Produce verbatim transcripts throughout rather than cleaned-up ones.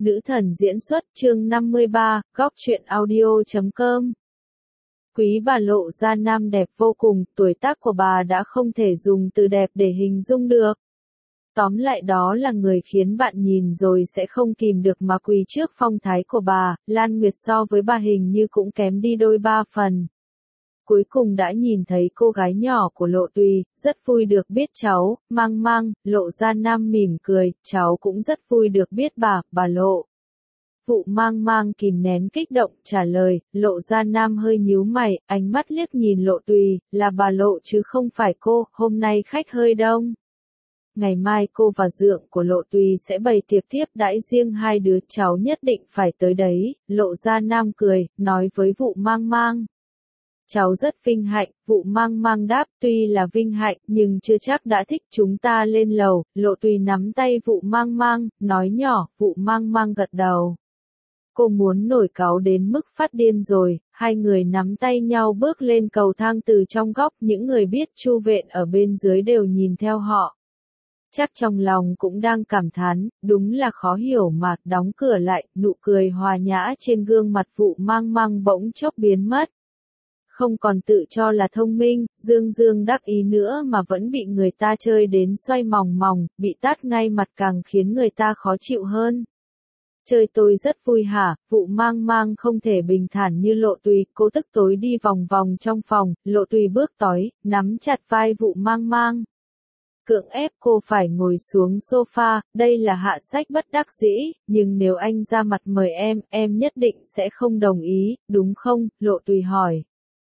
Nữ thần diễn xuất chương năm mươi ba, góc truyện audio chấm com. Quý bà Lộ Gia Nam đẹp vô cùng, tuổi tác của bà đã không thể dùng từ đẹp để hình dung được. Tóm lại đó là người khiến bạn nhìn rồi sẽ không kìm được mà quỳ trước phong thái của bà. Lan Nguyệt so với bà hình như cũng kém đi đôi ba phần. Cuối cùng đã nhìn thấy cô gái nhỏ của Lộ Tùy, rất vui được biết cháu, Mang Mang. Lộ Gia Nam mỉm cười, cháu cũng rất vui được biết bà, bà Lộ. Vụ Mang Mang kìm nén kích động, trả lời. Lộ Gia Nam hơi nhíu mày, ánh mắt liếc nhìn Lộ Tùy, là bà Lộ chứ không phải cô, hôm nay khách hơi đông. Ngày mai cô và dượng của Lộ Tùy sẽ bày tiệc tiếp đãi riêng hai đứa cháu nhất định phải tới đấy. Lộ Gia Nam cười, nói với Vụ Mang Mang. Cháu rất vinh hạnh, Vụ Mang Mang đáp, tuy là vinh hạnh, nhưng chưa chắc đã thích. Chúng ta lên lầu. Lộ Tùy nắm tay Vụ Mang Mang, nói nhỏ. Vụ Mang Mang gật đầu. Cô muốn nổi cáu đến mức phát điên rồi. Hai người nắm tay nhau bước lên cầu thang từ trong góc. Những người biết Chu Vện ở bên dưới đều nhìn theo họ. Chắc trong lòng cũng đang cảm thán, đúng là khó hiểu mà. Đóng cửa lại, nụ cười hòa nhã trên gương mặt Vụ Mang Mang bỗng chốc biến mất. Không còn tự cho là thông minh, dương dương đắc ý nữa mà vẫn bị người ta chơi đến xoay mòng mòng, bị tát ngay mặt càng khiến người ta khó chịu hơn. Chơi tôi rất vui hả? Vụ Mang Mang không thể bình thản như Lộ Tùy, cô tức tối đi vòng vòng trong phòng. Lộ Tùy bước tới, nắm chặt vai Vụ Mang Mang. Cưỡng ép cô phải ngồi xuống sofa. Đây là hạ sách bất đắc dĩ, nhưng nếu anh ra mặt mời em, em nhất định sẽ không đồng ý, đúng không? Lộ Tùy hỏi.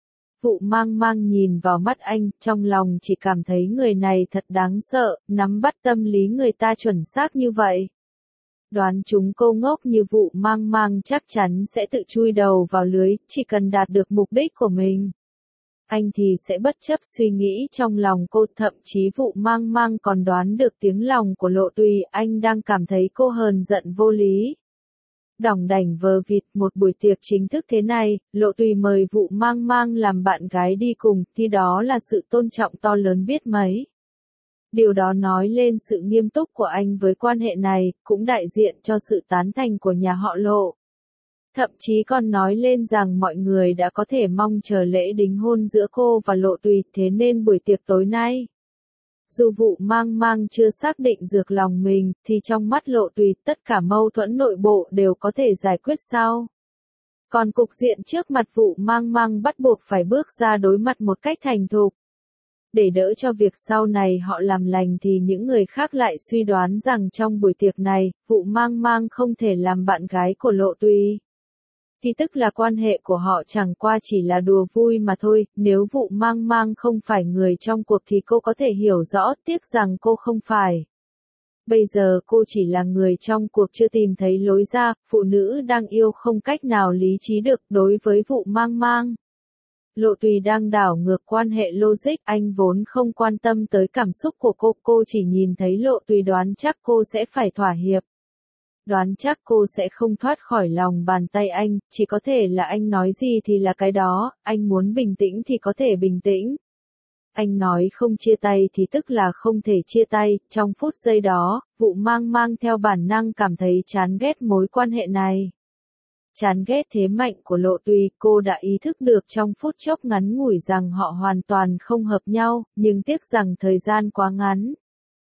Vụ Mang Mang nhìn vào mắt anh, trong lòng chỉ cảm thấy người này thật đáng sợ, nắm bắt tâm lý người ta chuẩn xác như vậy. Đoán chúng cô ngốc như Vụ Mang Mang chắc chắn sẽ tự chui đầu vào lưới, chỉ cần đạt được mục đích của mình. Anh thì sẽ bất chấp suy nghĩ trong lòng cô, thậm chí Vụ Mang Mang còn đoán được tiếng lòng của Lộ Tùy, anh đang cảm thấy cô hờn giận vô lý. Đỏng đảnh vờ vịt, một buổi tiệc chính thức thế này, Lộ Tùy mời Vụ Mang Mang làm bạn gái đi cùng, thì đó là sự tôn trọng to lớn biết mấy. Điều đó nói lên sự nghiêm túc của anh với quan hệ này, cũng đại diện cho sự tán thành của nhà họ Lộ. Thậm chí còn nói lên rằng mọi người đã có thể mong chờ lễ đính hôn giữa cô và Lộ Tùy, thế nên buổi tiệc tối nay. Dù Vụ Mang Mang chưa xác định được lòng mình, thì trong mắt Lộ Tùy tất cả mâu thuẫn nội bộ đều có thể giải quyết sau. Còn cục diện trước mặt Vụ Mang Mang bắt buộc phải bước ra đối mặt một cách thành thục. Để đỡ cho việc sau này họ làm lành thì những người khác lại suy đoán rằng trong buổi tiệc này, Vụ Mang Mang không thể làm bạn gái của Lộ Tùy. Thì tức là quan hệ của họ chẳng qua chỉ là đùa vui mà thôi, nếu Vụ Mang Mang không phải người trong cuộc thì cô có thể hiểu rõ, tiếc rằng cô không phải. Bây giờ cô chỉ là người trong cuộc chưa tìm thấy lối ra, phụ nữ đang yêu không cách nào lý trí được đối với Vụ Mang Mang. Lộ Tùy đang đảo ngược quan hệ logic, anh vốn không quan tâm tới cảm xúc của cô, cô chỉ nhìn thấy Lộ Tùy đoán chắc cô sẽ phải thỏa hiệp. Đoán chắc cô sẽ không thoát khỏi lòng bàn tay anh, chỉ có thể là anh nói gì thì là cái đó, anh muốn bình tĩnh thì có thể bình tĩnh. Anh nói không chia tay thì tức là không thể chia tay, trong phút giây đó, Vụ Mang Mang theo bản năng cảm thấy chán ghét mối quan hệ này. Chán ghét thế mạnh của Lộ Tùy, cô đã ý thức được trong phút chốc ngắn ngủi rằng họ hoàn toàn không hợp nhau, nhưng tiếc rằng thời gian quá ngắn.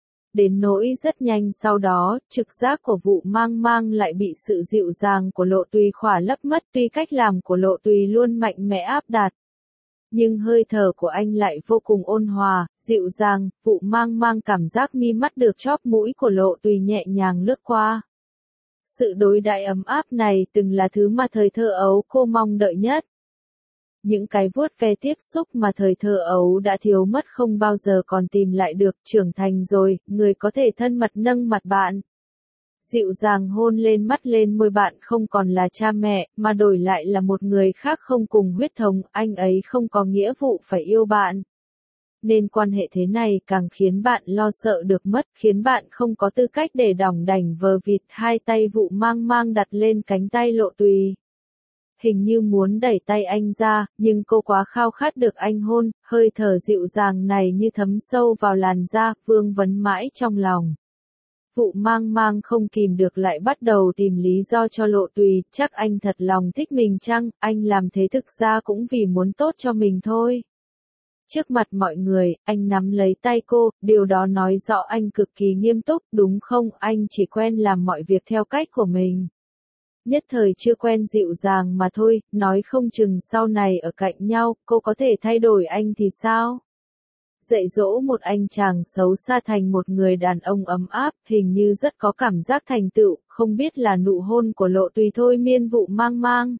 Đến nỗi rất nhanh sau đó, trực giác của Vụ Mang Mang lại bị sự dịu dàng của Lộ Tùy khỏa lấp mất, tuy cách làm của Lộ Tùy luôn mạnh mẽ áp đặt. Nhưng hơi thở của anh lại vô cùng ôn hòa, dịu dàng. Vụ Mang Mang cảm giác mi mắt được chóp mũi của Lộ Tùy nhẹ nhàng lướt qua. Sự đối đãi ấm áp này từng là thứ mà thời thơ ấu cô mong đợi nhất. Những cái vuốt ve tiếp xúc mà thời thơ ấu đã thiếu mất không bao giờ còn tìm lại được. Trưởng thành rồi, người có thể thân mật nâng mặt bạn. Dịu dàng hôn lên mắt lên môi bạn, không còn là cha mẹ, mà đổi lại là một người khác không cùng huyết thống, anh ấy không có nghĩa vụ phải yêu bạn. Nên quan hệ thế này càng khiến bạn lo sợ được mất, khiến bạn không có tư cách để đỏng đảnh vờ vịt. Hai tay Vụ Mang Mang đặt lên cánh tay Lộ Tùy. Hình như muốn đẩy tay anh ra, nhưng cô quá khao khát được anh hôn, hơi thở dịu dàng này như thấm sâu vào làn da, vương vấn mãi trong lòng. Vụ mang mang không kìm được lại bắt đầu tìm lý do cho Lộ Tùy, chắc anh thật lòng thích mình chăng, anh làm thế thực ra cũng vì muốn tốt cho mình thôi. Trước mặt mọi người, anh nắm lấy tay cô, điều đó nói rõ anh cực kỳ nghiêm túc, đúng không, anh chỉ quen làm mọi việc theo cách của mình. Nhất thời chưa quen dịu dàng mà thôi, nói không chừng sau này ở cạnh nhau, cô có thể thay đổi anh thì sao? Dạy dỗ một anh chàng xấu xa thành một người đàn ông ấm áp, hình như rất có cảm giác thành tựu, không biết là nụ hôn của Lộ Tùy thôi miên Vụ mang mang.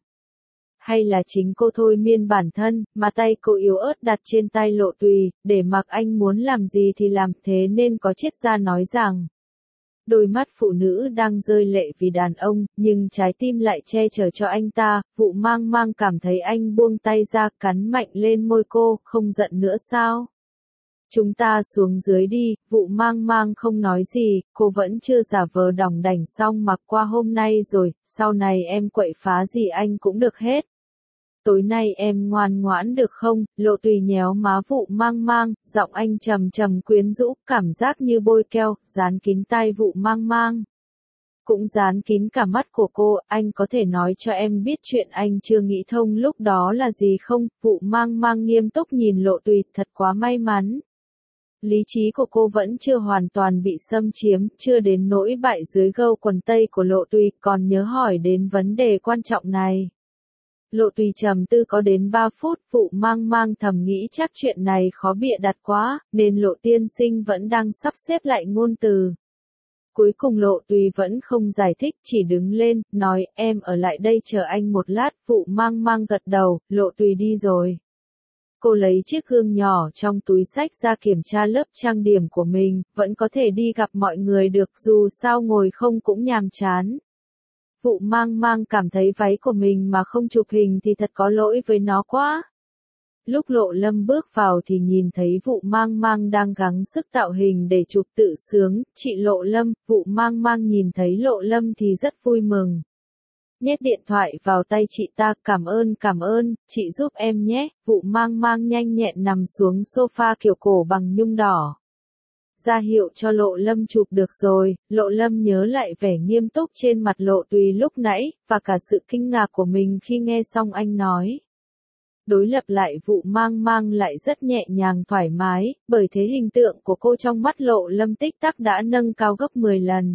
Hay là chính cô thôi miên bản thân, mà tay cô yếu ớt đặt trên tay Lộ Tùy, để mặc anh muốn làm gì thì làm, thế nên có triết gia nói rằng, đôi mắt phụ nữ đang rơi lệ vì đàn ông, nhưng trái tim lại che chở cho anh ta. Vụ mang mang cảm thấy anh buông tay ra, cắn mạnh lên môi cô, không giận nữa sao? Chúng ta xuống dưới đi. Vụ mang mang không nói gì, cô vẫn chưa giả vờ đỏng đảnh xong mặc qua hôm nay rồi, sau này em quậy phá gì anh cũng được hết. Tối nay em ngoan ngoãn được không? Lộ Tùy nhéo má Vụ mang mang, giọng anh trầm trầm quyến rũ, cảm giác như bôi keo, dán kín tai Vụ mang mang. Cũng dán kín cả mắt của cô, anh có thể nói cho em biết chuyện anh chưa nghĩ thông lúc đó là gì không? Vụ mang mang nghiêm túc nhìn Lộ Tùy, thật quá may mắn. Lý trí của cô vẫn chưa hoàn toàn bị xâm chiếm, chưa đến nỗi bại dưới gâu quần tây của Lộ Tùy, còn nhớ hỏi đến vấn đề quan trọng này. Lộ Tùy trầm tư có đến ba phút, Vụ mang mang thầm nghĩ chắc chuyện này khó bịa đặt quá, nên Lộ tiên sinh vẫn đang sắp xếp lại ngôn từ. Cuối cùng Lộ Tùy vẫn không giải thích, chỉ đứng lên, nói em ở lại đây chờ anh một lát. Vụ mang mang gật đầu, Lộ Tùy đi rồi. Cô lấy chiếc gương nhỏ trong túi xách ra kiểm tra lớp trang điểm của mình, vẫn có thể đi gặp mọi người được, dù sao ngồi không cũng nhàm chán. Vụ mang mang cảm thấy váy của mình mà không chụp hình thì thật có lỗi với nó quá. Lúc Lộ Lâm bước vào thì nhìn thấy Vụ mang mang đang gắng sức tạo hình để chụp tự sướng, chị Lộ Lâm. Vụ mang mang nhìn thấy Lộ Lâm thì rất vui mừng. Nhét điện thoại vào tay chị ta, cảm ơn cảm ơn, chị giúp em nhé. Vụ mang mang nhanh nhẹn nằm xuống sofa kiểu cổ bằng nhung đỏ. Ra hiệu cho Lộ Lâm chụp được rồi. Lộ Lâm nhớ lại vẻ nghiêm túc trên mặt Lộ Tùy lúc nãy, và cả sự kinh ngạc của mình khi nghe xong anh nói. Đối lập lại Vụ mang mang lại rất nhẹ nhàng thoải mái, bởi thế hình tượng của cô trong mắt Lộ Lâm tích tắc đã nâng cao gấp mười lần.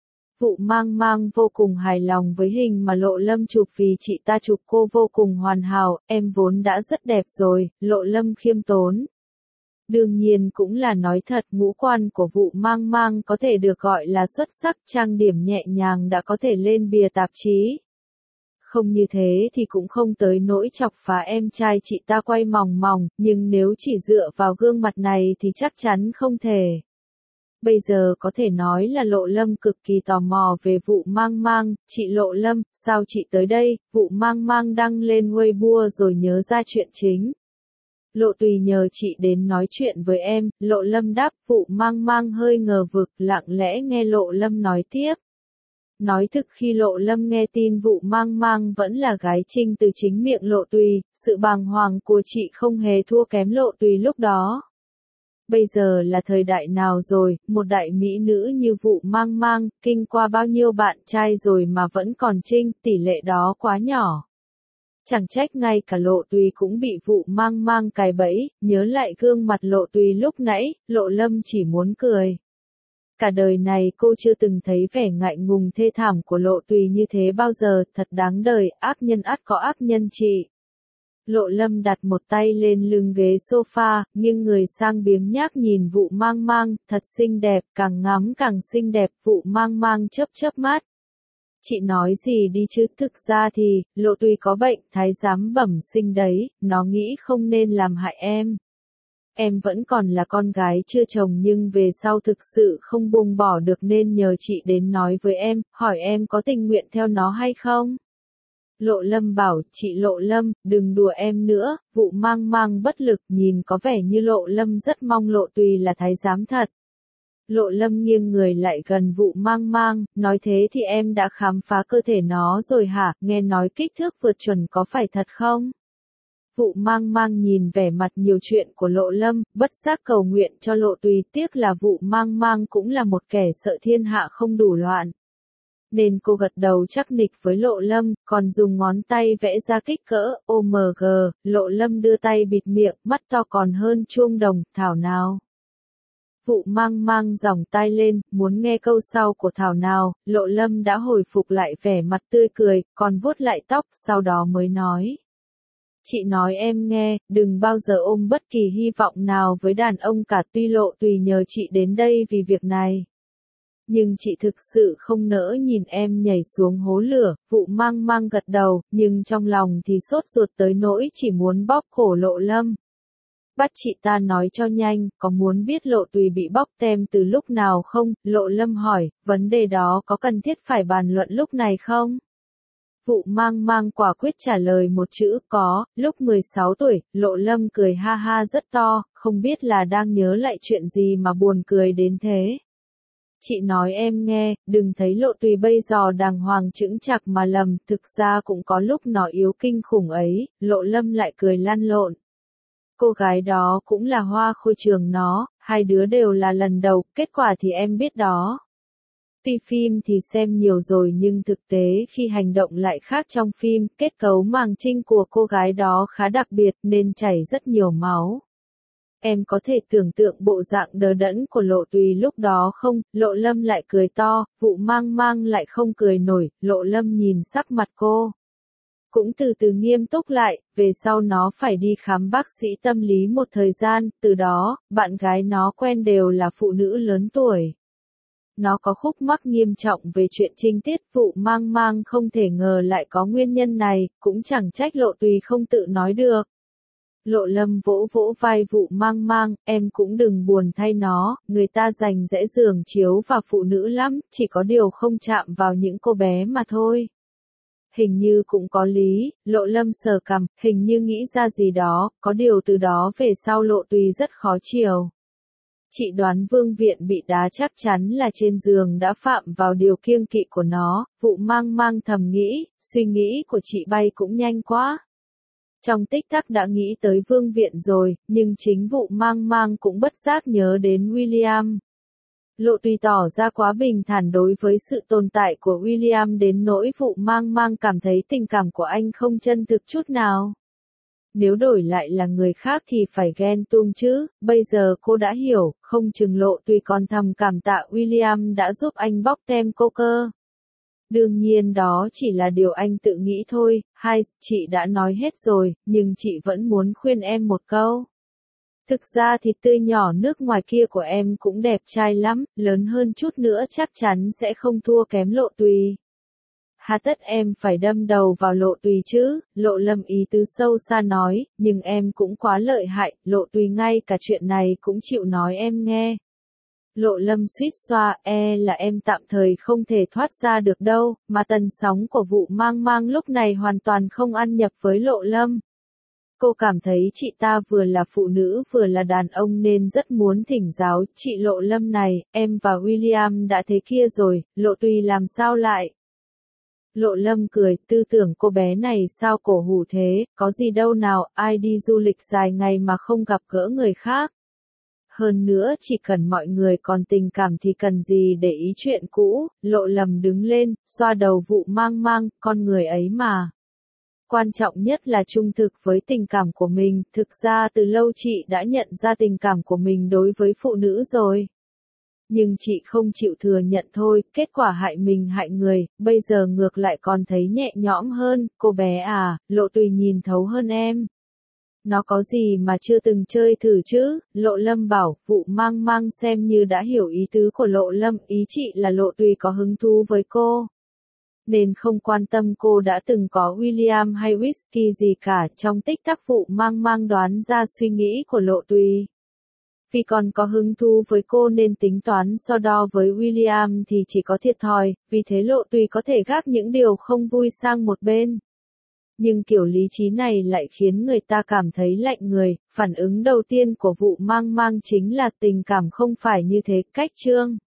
Vụ mang mang vô cùng hài lòng với hình mà Lộ Lâm chụp vì chị ta chụp cô vô cùng hoàn hảo, em vốn đã rất đẹp rồi. Lộ Lâm khiêm tốn. Đương nhiên cũng là nói thật, ngũ quan của Vụ mang mang có thể được gọi là xuất sắc, trang điểm nhẹ nhàng đã có thể lên bìa tạp chí. Không như thế thì cũng không tới nỗi chọc phá em trai chị ta quay mòng mòng, nhưng nếu chỉ dựa vào gương mặt này thì chắc chắn không thể. Bây giờ có thể nói là Lộ Lâm cực kỳ tò mò về Vụ mang mang. Chị Lộ Lâm, sao chị tới đây? Vụ mang mang đăng lên Weibo rồi nhớ ra chuyện chính. Lộ Tùy nhờ chị đến nói chuyện với em. Lộ Lâm đáp. Vụ mang mang hơi ngờ vực, lặng lẽ nghe Lộ Lâm nói tiếp. Nói thực khi Lộ Lâm nghe tin Vụ mang mang vẫn là gái Trinh từ chính miệng Lộ Tùy, sự bàng hoàng của chị không hề thua kém Lộ Tùy lúc đó. Bây giờ là thời đại nào rồi, một đại mỹ nữ như Vụ mang mang, kinh qua bao nhiêu bạn trai rồi mà vẫn còn Trinh, tỷ lệ đó quá nhỏ. Chẳng trách ngay cả Lộ Tùy cũng bị Vụ mang mang cài bẫy. Nhớ lại gương mặt Lộ Tùy lúc nãy, Lộ Lâm chỉ muốn cười. Cả đời này cô chưa từng thấy vẻ ngại ngùng thê thảm của Lộ Tùy như thế bao giờ, thật đáng đời, ác nhân ắt có ác nhân trị. Lộ Lâm đặt một tay lên lưng ghế sofa, nghiêng người sang biếng nhác nhìn Vụ mang mang, thật xinh đẹp, càng ngắm càng xinh đẹp. Vụ mang mang chớp chớp mắt. Chị nói gì đi chứ, thực ra thì, Lộ Tùy có bệnh, thái giám bẩm sinh đấy, nó nghĩ không nên làm hại em. Em vẫn còn là con gái chưa chồng nhưng về sau thực sự không buông bỏ được nên nhờ chị đến nói với em, hỏi em có tình nguyện theo nó hay không? Lộ Lâm bảo, chị Lộ Lâm, đừng đùa em nữa. Vụ mang mang bất lực, nhìn có vẻ như Lộ Lâm rất mong Lộ Tùy là thái giám thật. Lộ Lâm nghiêng người lại gần Vụ mang mang, nói thế thì em đã khám phá cơ thể nó rồi hả, nghe nói kích thước vượt chuẩn có phải thật không? Vụ mang mang nhìn vẻ mặt nhiều chuyện của Lộ Lâm, bất giác cầu nguyện cho Lộ Tùy, tiếc là vụ mang mang cũng là một kẻ sợ thiên hạ không đủ loạn. Nên cô gật đầu chắc nịch với Lộ Lâm, còn dùng ngón tay vẽ ra kích cỡ O M G, Lộ Lâm đưa tay bịt miệng, mắt to còn hơn chuông đồng, thảo nào. Vụ mang mang giỏng tai lên, muốn nghe câu sau của thảo nào, Lộ Lâm đã hồi phục lại vẻ mặt tươi cười, còn vuốt lại tóc, sau đó mới nói. Chị nói em nghe, đừng bao giờ ôm bất kỳ hy vọng nào với đàn ông cả, tuy Lộ Tùy nhờ chị đến đây vì việc này. Nhưng chị thực sự không nỡ nhìn em nhảy xuống hố lửa, vụ mang mang gật đầu, nhưng trong lòng thì sốt ruột tới nỗi chỉ muốn bóp cổ Lộ Lâm. Bắt chị ta nói cho nhanh, có muốn biết Lộ Tùy bị bóc tem từ lúc nào không? Lộ Lâm hỏi, vấn đề đó có cần thiết phải bàn luận lúc này không? Vụ mang mang quả quyết trả lời một chữ, có. Lúc mười sáu tuổi, Lộ Lâm cười ha ha rất to, không biết là đang nhớ lại chuyện gì mà buồn cười đến thế. Chị nói em nghe, đừng thấy Lộ Tùy bây giờ đàng hoàng chững chạc mà lầm, thực ra cũng có lúc nó yếu kinh khủng ấy. Lộ Lâm lại cười lăn lộn. Cô gái đó cũng là hoa khôi trường nó, hai đứa đều là lần đầu, kết quả thì em biết đó. Tuy phim thì xem nhiều rồi nhưng thực tế khi hành động lại khác trong phim, kết cấu màng trinh của cô gái đó khá đặc biệt nên chảy rất nhiều máu. Em có thể tưởng tượng bộ dạng đờ đẫn của Lộ Tùy lúc đó không? Lộ Lâm lại cười to, vụ mang mang lại không cười nổi, Lộ Lâm nhìn sắc mặt cô. Cũng từ từ nghiêm túc lại, về sau nó phải đi khám bác sĩ tâm lý một thời gian, từ đó, bạn gái nó quen đều là phụ nữ lớn tuổi. Nó có khúc mắc nghiêm trọng về chuyện trinh tiết, vụ mang mang không thể ngờ lại có nguyên nhân này, cũng chẳng trách Lộ Tùy không tự nói được. Lộ Lâm vỗ vỗ vai vụ mang mang, em cũng đừng buồn thay nó, người ta dành dẽ giường chiếu vào phụ nữ lắm, chỉ có điều không chạm vào những cô bé mà thôi. Hình như cũng có lý, Lộ Lâm sờ cằm, hình như nghĩ ra gì đó, có điều từ đó về sau Lộ Tùy rất khó chiều. Chị đoán Vương Viện bị đá chắc chắn là trên giường đã phạm vào điều kiêng kỵ của nó, vụ mang mang thầm nghĩ, suy nghĩ của chị bay cũng nhanh quá. Trong tích tắc đã nghĩ tới Vương Viện rồi, nhưng chính vụ mang mang cũng bất giác nhớ đến William. Lộ Tùy tỏ ra quá bình thản đối với sự tồn tại của William đến nỗi vụ mang mang cảm thấy tình cảm của anh không chân thực chút nào. Nếu đổi lại là người khác thì phải ghen tuông chứ, bây giờ cô đã hiểu, không chừng Lộ Tùy còn thầm cảm tạ William đã giúp anh bóc tem cô cơ. Đương nhiên đó chỉ là điều anh tự nghĩ thôi, hai, chị đã nói hết rồi, nhưng chị vẫn muốn khuyên em một câu. Thực ra thì tươi nhỏ nước ngoài kia của em cũng đẹp trai lắm, lớn hơn chút nữa chắc chắn sẽ không thua kém Lộ Tùy. Hà tất em phải đâm đầu vào Lộ Tùy chứ, Lộ Lâm ý tứ sâu xa nói, nhưng em cũng quá lợi hại, Lộ Tùy ngay cả chuyện này cũng chịu nói em nghe. Lộ Lâm suýt xoa, e là em tạm thời không thể thoát ra được đâu, mà tần sóng của vụ mang mang lúc này hoàn toàn không ăn nhập với Lộ Lâm. Cô cảm thấy chị ta vừa là phụ nữ vừa là đàn ông nên rất muốn thỉnh giáo, chị Lộ Lâm này, em và William đã thế kia rồi, Lộ Tùy làm sao lại? Lộ Lâm cười, tư tưởng cô bé này sao cổ hủ thế, có gì đâu nào, ai đi du lịch dài ngày mà không gặp gỡ người khác. Hơn nữa chỉ cần mọi người còn tình cảm thì cần gì để ý chuyện cũ, Lộ Lâm đứng lên, xoa đầu vụ mang mang, con người ấy mà. Quan trọng nhất là trung thực với tình cảm của mình, thực ra từ lâu chị đã nhận ra tình cảm của mình đối với phụ nữ rồi. Nhưng chị không chịu thừa nhận thôi, kết quả hại mình hại người, bây giờ ngược lại còn thấy nhẹ nhõm hơn, cô bé à, Lộ Tùy nhìn thấu hơn em. Nó có gì mà chưa từng chơi thử chứ, Lộ Lâm bảo, vụ mang mang xem như đã hiểu ý tứ của Lộ Lâm, ý chị là Lộ Tùy có hứng thú với cô. Nên không quan tâm cô đã từng có William hay whisky gì cả, trong tích tắc vụ mang mang đoán ra suy nghĩ của Lộ Tùy. Vì còn có hứng thú với cô nên tính toán so đo với William thì chỉ có thiệt thòi, vì thế Lộ Tùy có thể gác những điều không vui sang một bên. Nhưng kiểu lý trí này lại khiến người ta cảm thấy lạnh người, phản ứng đầu tiên của vụ mang mang chính là tình cảm không phải như thế, cách chương.